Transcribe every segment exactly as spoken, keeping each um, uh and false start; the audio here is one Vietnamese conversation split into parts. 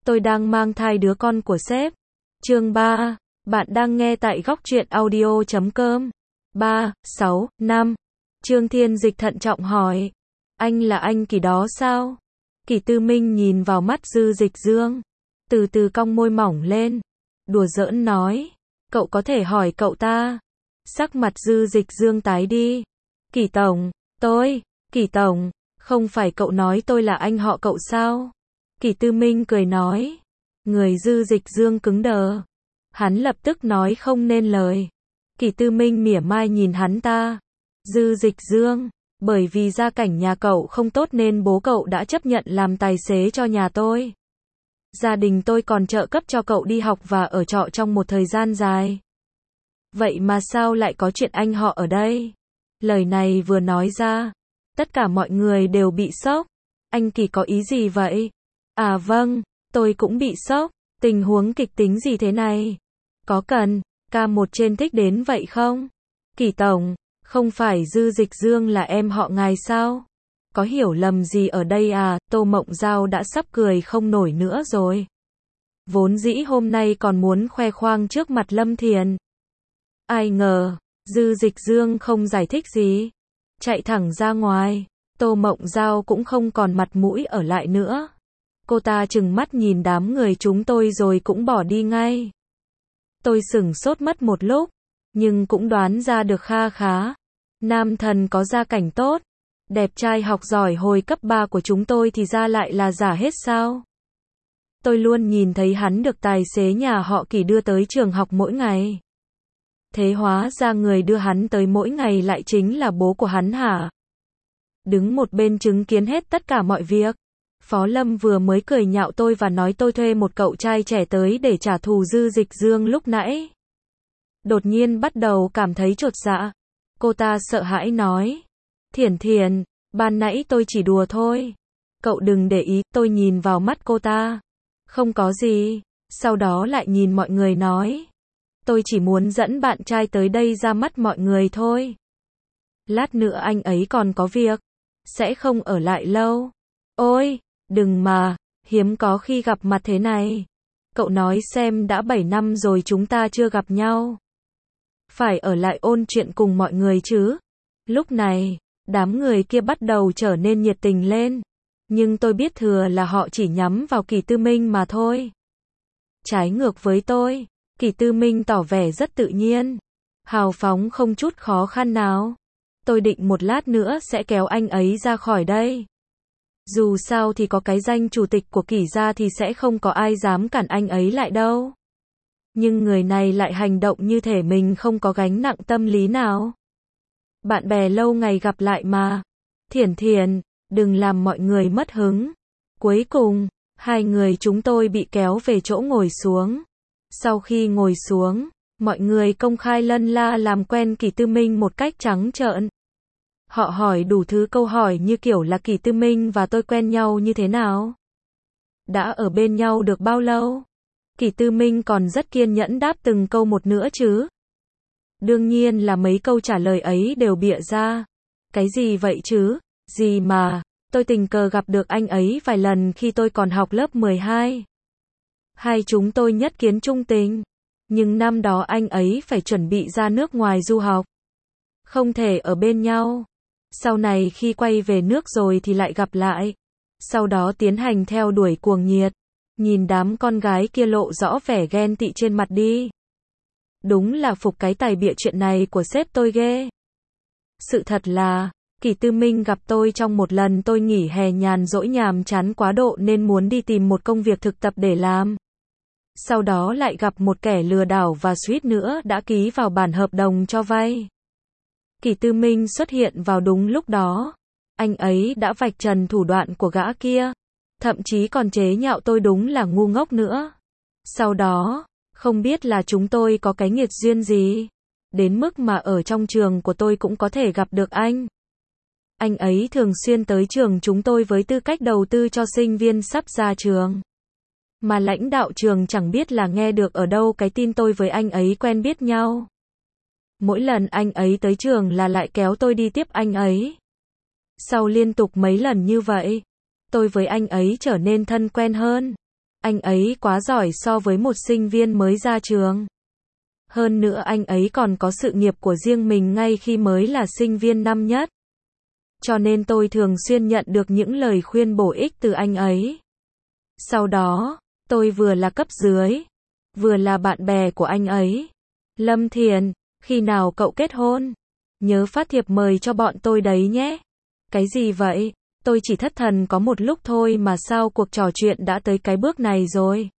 Tôi đang mang thai đứa con của sếp. Chương ba. Bạn đang nghe tại góc truyện audio chấm com. ba, sáu, năm. Trương Thiên Dịch thận trọng hỏi. Anh là anh Kỳ đó sao? Kỳ Tư Minh nhìn vào mắt Dư Dịch Dương. Từ từ cong môi mỏng lên. Đùa giỡn nói. Cậu có thể hỏi cậu ta. Sắc mặt Dư Dịch Dương tái đi. Kỳ Tổng, tôi, Kỳ Tổng, không phải cậu nói tôi là anh họ cậu sao? Kỳ Tư Minh cười nói. Người Dư Dịch Dương cứng đờ. Hắn lập tức nói không nên lời. Kỳ Tư Minh mỉa mai nhìn hắn ta. Dư Dịch Dương, bởi vì gia cảnh nhà cậu không tốt nên bố cậu đã chấp nhận làm tài xế cho nhà tôi. Gia đình tôi còn trợ cấp cho cậu đi học và ở trọ trong một thời gian dài. Vậy mà sao lại có chuyện anh họ ở đây? Lời này vừa nói ra, tất cả mọi người đều bị sốc. Anh Kỳ có ý gì vậy? À vâng, tôi cũng bị sốc. Tình huống kịch tính gì thế này? Có cần ca một trên thích đến vậy không? Kỳ Tổng, không phải Dư Dịch Dương là em họ ngài sao? Có hiểu lầm gì ở đây à? Tô Mộng Giao đã sắp cười không nổi nữa rồi. Vốn dĩ hôm nay còn muốn khoe khoang trước mặt Lâm Thiền. Ai ngờ, Dư Dịch Dương không giải thích gì. Chạy thẳng ra ngoài. Tô Mộng Giao cũng không còn mặt mũi ở lại nữa. Cô ta trừng mắt nhìn đám người chúng tôi rồi cũng bỏ đi ngay. Tôi sửng sốt mất một lúc, nhưng cũng đoán ra được kha khá. Nam thần có gia cảnh tốt, đẹp trai học giỏi hồi cấp ba của chúng tôi thì ra lại là giả hết sao? Tôi luôn nhìn thấy hắn được tài xế nhà họ Kỳ đưa tới trường học mỗi ngày. Thế hóa ra người đưa hắn tới mỗi ngày lại chính là bố của hắn hả? Đứng một bên chứng kiến hết tất cả mọi việc. Phó Lâm vừa mới cười nhạo tôi và nói tôi thuê một cậu trai trẻ tới để trả thù Dư Dịch Dương lúc nãy. Đột nhiên bắt đầu cảm thấy chột dạ. Cô ta sợ hãi nói. Thiển Thiển, ban nãy tôi chỉ đùa thôi. Cậu đừng để ý, tôi nhìn vào mắt cô ta. Không có gì. Sau đó lại nhìn mọi người nói. Tôi chỉ muốn dẫn bạn trai tới đây ra mắt mọi người thôi. Lát nữa anh ấy còn có việc. Sẽ không ở lại lâu. Ôi, đừng mà, hiếm có khi gặp mặt thế này. Cậu nói xem đã bảy năm rồi chúng ta chưa gặp nhau. Phải ở lại ôn chuyện cùng mọi người chứ. Lúc này, đám người kia bắt đầu trở nên nhiệt tình lên. Nhưng tôi biết thừa là họ chỉ nhắm vào Kỳ Tư Minh mà thôi. Trái ngược với tôi, Kỳ Tư Minh tỏ vẻ rất tự nhiên. Hào phóng không chút khó khăn nào. Tôi định một lát nữa sẽ kéo anh ấy ra khỏi đây. Dù sao thì có cái danh chủ tịch của Kỳ gia thì sẽ không có ai dám cản anh ấy lại đâu. Nhưng người này lại hành động như thể mình không có gánh nặng tâm lý nào. Bạn bè lâu ngày gặp lại mà. Thiển Thiển, đừng làm mọi người mất hứng. Cuối cùng, hai người chúng tôi bị kéo về chỗ ngồi xuống. Sau khi ngồi xuống, mọi người công khai lân la làm quen Kỳ Tư Minh một cách trắng trợn. Họ hỏi đủ thứ câu hỏi như kiểu là Kỳ Tư Minh và tôi quen nhau như thế nào? Đã ở bên nhau được bao lâu? Kỳ Tư Minh còn rất kiên nhẫn đáp từng câu một nữa chứ. Đương nhiên là mấy câu trả lời ấy đều bịa ra. Cái gì vậy chứ? Gì mà, tôi tình cờ gặp được anh ấy vài lần khi tôi còn học lớp mười hai. Hai chúng tôi nhất kiến trung tình. Nhưng năm đó anh ấy phải chuẩn bị ra nước ngoài du học. Không thể ở bên nhau. Sau này khi quay về nước rồi thì lại gặp lại. Sau đó tiến hành theo đuổi cuồng nhiệt. Nhìn đám con gái kia lộ rõ vẻ ghen tị trên mặt đi. Đúng là phục cái tài bịa chuyện này của sếp tôi ghê. Sự thật là, Kỳ Tư Minh gặp tôi trong một lần tôi nghỉ hè nhàn rỗi nhàm chán quá độ nên muốn đi tìm một công việc thực tập để làm. Sau đó lại gặp một kẻ lừa đảo và suýt nữa đã ký vào bản hợp đồng cho vay. Kỳ Tư Minh xuất hiện vào đúng lúc đó. Anh ấy đã vạch trần thủ đoạn của gã kia. Thậm chí còn chế nhạo tôi đúng là ngu ngốc nữa. Sau đó, không biết là chúng tôi có cái nghiệt duyên gì. Đến mức mà ở trong trường của tôi cũng có thể gặp được anh. Anh ấy thường xuyên tới trường chúng tôi với tư cách đầu tư cho sinh viên sắp ra trường. Mà lãnh đạo trường chẳng biết là nghe được ở đâu cái tin tôi với anh ấy quen biết nhau. Mỗi lần anh ấy tới trường là lại kéo tôi đi tiếp anh ấy. Sau liên tục mấy lần như vậy, tôi với anh ấy trở nên thân quen hơn. Anh ấy quá giỏi so với một sinh viên mới ra trường. Hơn nữa anh ấy còn có sự nghiệp của riêng mình ngay khi mới là sinh viên năm nhất. Cho nên tôi thường xuyên nhận được những lời khuyên bổ ích từ anh ấy. Sau đó, tôi vừa là cấp dưới, vừa là bạn bè của anh ấy. Lâm Thiền, khi nào cậu kết hôn? Nhớ phát thiệp mời cho bọn tôi đấy nhé. Cái gì vậy? Tôi chỉ thất thần có một lúc thôi mà sao cuộc trò chuyện đã tới cái bước này rồi.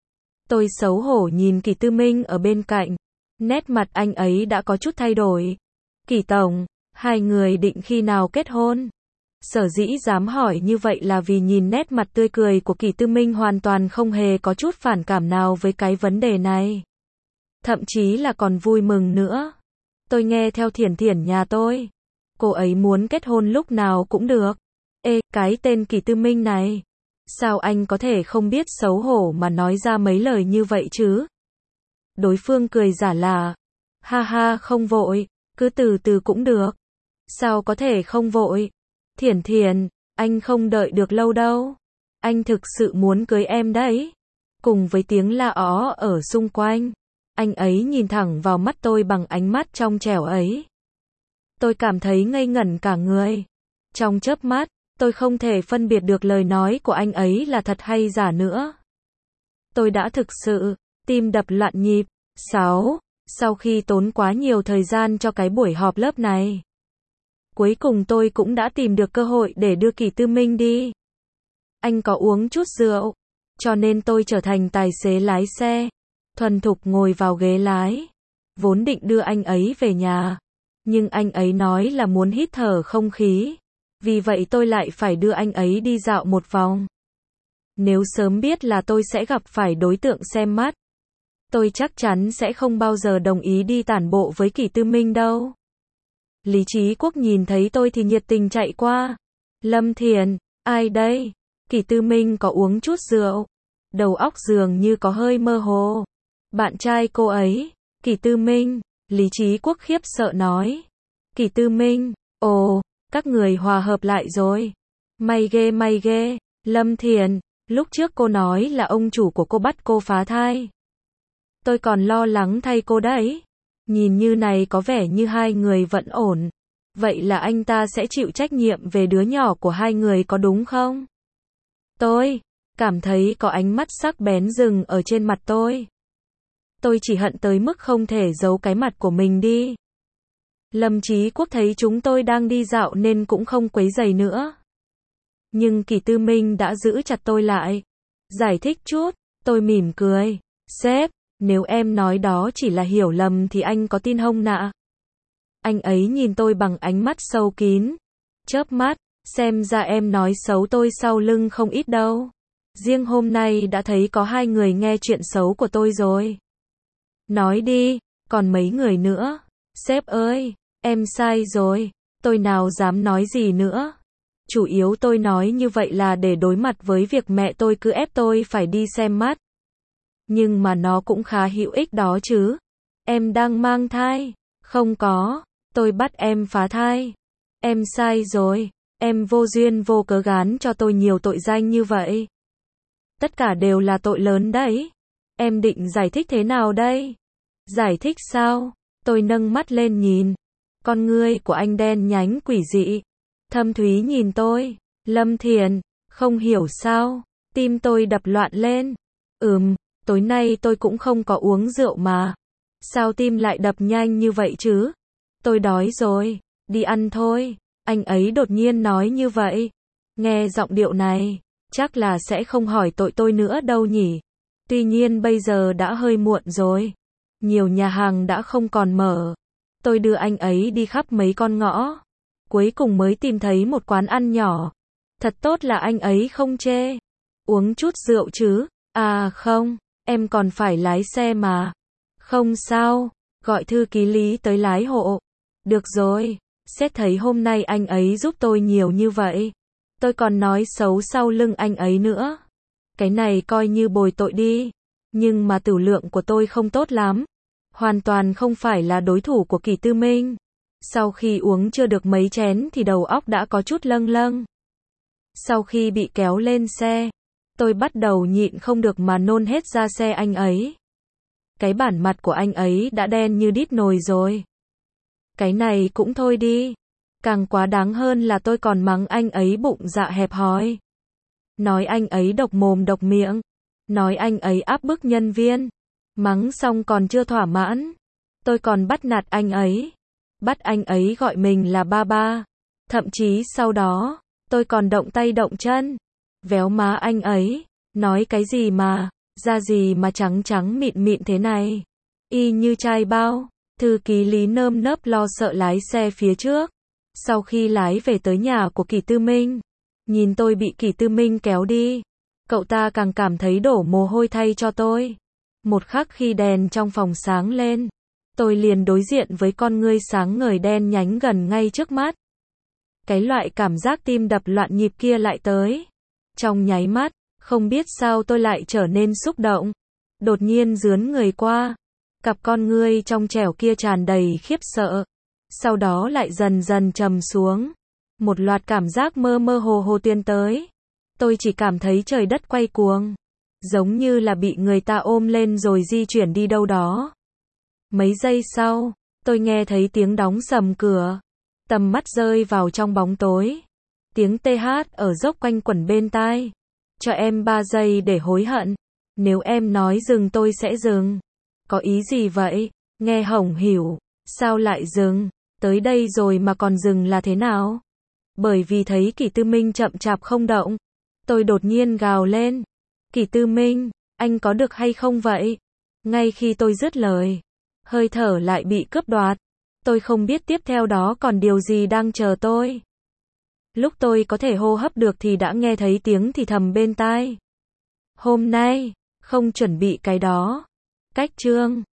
Tôi xấu hổ nhìn Kỳ Tư Minh ở bên cạnh. Nét mặt anh ấy đã có chút thay đổi. Kỳ tổng, hai người định khi nào kết hôn? Sở dĩ dám hỏi như vậy là vì nhìn nét mặt tươi cười của Kỳ Tư Minh hoàn toàn không hề có chút phản cảm nào với cái vấn đề này. Thậm chí là còn vui mừng nữa. Tôi nghe theo Thiển Thiển nhà tôi. Cô ấy muốn kết hôn lúc nào cũng được. Ê, cái tên Kỳ Tư Minh này. Sao anh có thể không biết xấu hổ mà nói ra mấy lời như vậy chứ? Đối phương cười giả lả. Ha ha, không vội, cứ từ từ cũng được. Sao có thể không vội? Thiển Thiển, anh không đợi được lâu đâu. Anh thực sự muốn cưới em đấy. Cùng với tiếng la ó ở xung quanh, anh ấy nhìn thẳng vào mắt tôi bằng ánh mắt trong trẻo ấy. Tôi cảm thấy ngây ngẩn cả người. Trong chớp mắt, tôi không thể phân biệt được lời nói của anh ấy là thật hay giả nữa. Tôi đã thực sự, tim đập loạn nhịp. sáu. Sau khi tốn quá nhiều thời gian cho cái buổi họp lớp này, cuối cùng tôi cũng đã tìm được cơ hội để đưa Kỳ Tư Minh đi. Anh có uống chút rượu, cho nên tôi trở thành tài xế lái xe, thuần thục ngồi vào ghế lái. Vốn định đưa anh ấy về nhà, nhưng anh ấy nói là muốn hít thở không khí. Vì vậy tôi lại phải đưa anh ấy đi dạo một vòng. Nếu sớm biết là tôi sẽ gặp phải đối tượng xem mắt, tôi chắc chắn sẽ không bao giờ đồng ý đi tản bộ với Kỳ Tư Minh đâu. Lý Trí Quốc nhìn thấy tôi thì nhiệt tình chạy qua. Lâm Thiền, ai đây? Kỳ Tư Minh có uống chút rượu. Đầu óc dường như có hơi mơ hồ. Bạn trai cô ấy. Kỳ Tư Minh. Lý Trí Quốc khiếp sợ nói. Kỳ Tư Minh, ồ, các người hòa hợp lại rồi. May ghê may ghê. Lâm Thiền, lúc trước cô nói là ông chủ của cô bắt cô phá thai. Tôi còn lo lắng thay cô đấy. Nhìn như này có vẻ như hai người vẫn ổn. Vậy là anh ta sẽ chịu trách nhiệm về đứa nhỏ của hai người có đúng không? Tôi cảm thấy có ánh mắt sắc bén dừng ở trên mặt tôi. Tôi chỉ hận tới mức không thể giấu cái mặt của mình đi. Lâm Trí Quốc thấy chúng tôi đang đi dạo nên cũng không quấy rầy nữa. Nhưng Kỳ Tư Minh đã giữ chặt tôi lại. Giải thích chút, tôi mỉm cười. Sếp, nếu em nói đó chỉ là hiểu lầm thì anh có tin không nạ? Anh ấy nhìn tôi bằng ánh mắt sâu kín. Chớp mắt, xem ra em nói xấu tôi sau lưng không ít đâu. Riêng hôm nay đã thấy có hai người nghe chuyện xấu của tôi rồi. Nói đi, còn mấy người nữa? Sếp ơi, em sai rồi, tôi nào dám nói gì nữa. Chủ yếu tôi nói như vậy là để đối mặt với việc mẹ tôi cứ ép tôi phải đi xem mắt. Nhưng mà nó cũng khá hữu ích đó chứ. Em đang mang thai. Không có, tôi bắt em phá thai. Em sai rồi, em vô duyên vô cớ gán cho tôi nhiều tội danh như vậy. Tất cả đều là tội lớn đấy. Em định giải thích thế nào đây? Giải thích sao? Tôi nâng mắt lên nhìn. Con ngươi của anh đen nhánh quỷ dị. Thâm thúy nhìn tôi. Lâm Thiền, không hiểu sao. Tim tôi đập loạn lên. Ừm, tối nay tôi cũng không có uống rượu mà. Sao tim lại đập nhanh như vậy chứ? Tôi đói rồi, đi ăn thôi. Anh ấy đột nhiên nói như vậy. Nghe giọng điệu này, chắc là sẽ không hỏi tội tôi nữa đâu nhỉ. Tuy nhiên bây giờ đã hơi muộn rồi. Nhiều nhà hàng đã không còn mở. Tôi đưa anh ấy đi khắp mấy con ngõ. Cuối cùng mới tìm thấy một quán ăn nhỏ. Thật tốt là anh ấy không chê. Uống chút rượu chứ? À không, em còn phải lái xe mà. Không sao, gọi thư ký Lý tới lái hộ. Được rồi, sếp thấy hôm nay anh ấy giúp tôi nhiều như vậy. Tôi còn nói xấu sau lưng anh ấy nữa. Cái này coi như bồi tội đi. Nhưng mà tửu lượng của tôi không tốt lắm. Hoàn toàn không phải là đối thủ của Kỳ Tư Minh. Sau khi uống chưa được mấy chén thì đầu óc đã có chút lâng lâng. Sau khi bị kéo lên xe, Tôi bắt đầu nhịn không được mà nôn hết ra xe anh ấy. Cái bản mặt của anh ấy đã đen như đít nồi rồi. Cái này cũng thôi đi. Càng quá đáng hơn là tôi còn mắng anh ấy bụng dạ hẹp hòi. Nói anh ấy độc mồm độc miệng. Nói anh ấy áp bức nhân viên. Mắng xong còn chưa thỏa mãn. Tôi còn bắt nạt anh ấy. Bắt anh ấy gọi mình là ba ba. Thậm chí sau đó, tôi còn động tay động chân. Véo má anh ấy. Nói cái gì mà, da gì mà trắng trắng mịn mịn thế này. Y như chai bao. Thư ký Lý nơm nớp lo sợ lái xe phía trước. Sau khi lái về tới nhà của Kỷ Tư Minh, nhìn tôi bị Kỷ Tư Minh kéo đi, cậu ta càng cảm thấy đổ mồ hôi thay cho tôi. Một khắc khi đèn trong phòng sáng lên, tôi liền đối diện với con ngươi sáng ngời đen nhánh gần ngay trước mắt. Cái loại cảm giác tim đập loạn nhịp kia lại tới. Trong nháy mắt, không biết sao tôi lại trở nên xúc động. Đột nhiên rướn người qua, cặp con ngươi trong trẻo kia tràn đầy khiếp sợ. Sau đó lại dần dần trầm xuống. Một loạt cảm giác mơ mơ hồ hồ tiến tới. Tôi chỉ cảm thấy trời đất quay cuồng. Giống như là bị người ta ôm lên rồi di chuyển đi đâu đó. Mấy giây sau, tôi nghe thấy tiếng đóng sầm cửa. Tầm mắt rơi vào trong bóng tối. Tiếng tê hát ở dốc quanh quẩn bên tai. Cho em ba giây để hối hận. Nếu em nói dừng tôi sẽ dừng. Có ý gì vậy? Nghe hổng hiểu. Sao lại dừng? Tới đây rồi mà còn dừng là thế nào? Bởi vì thấy Kỷ Tư Minh chậm chạp không động. Tôi đột nhiên gào lên. Kỷ Tư Minh, anh có được hay không vậy? Ngay khi tôi dứt lời, hơi thở lại bị cướp đoạt. Tôi không biết tiếp theo đó còn điều gì đang chờ tôi. Lúc tôi có thể hô hấp được thì đã nghe thấy tiếng thì thầm bên tai. Hôm nay, không chuẩn bị cái đó. Cách chương